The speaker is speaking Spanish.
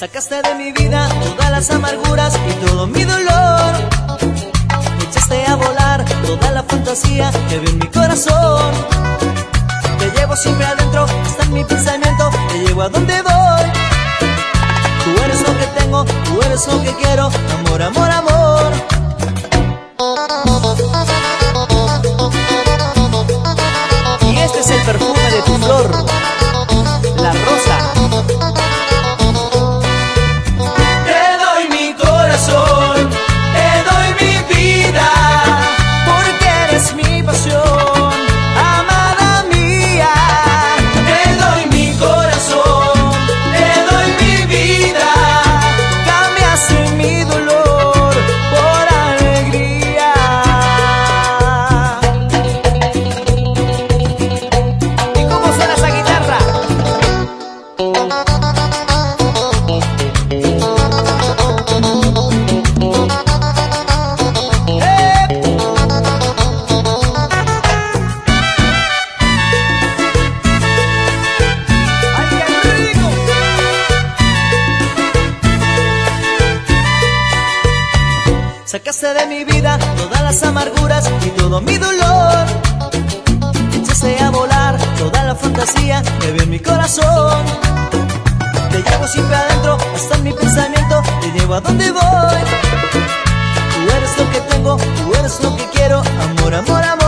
Sacaste de mi vida todas las amarguras y todo mi dolor. Me echaste a volar toda la fantasía que había en mi corazón. Te llevo siempre adentro, está en mi pensamiento, te llevo a donde voy. Tú eres lo que tengo, tú eres lo que quiero, amor, amor, amor. Y este es el perfume de tu flor, la rosa. Sacaste de mi vida todas las amarguras y todo mi dolor. Echaste a volar toda la fantasía que había en mi corazón. Te llevo siempre adentro, hasta en mi pensamiento, te llevo a donde voy. Tú eres lo que tengo, tú eres lo que quiero, amor, amor, amor.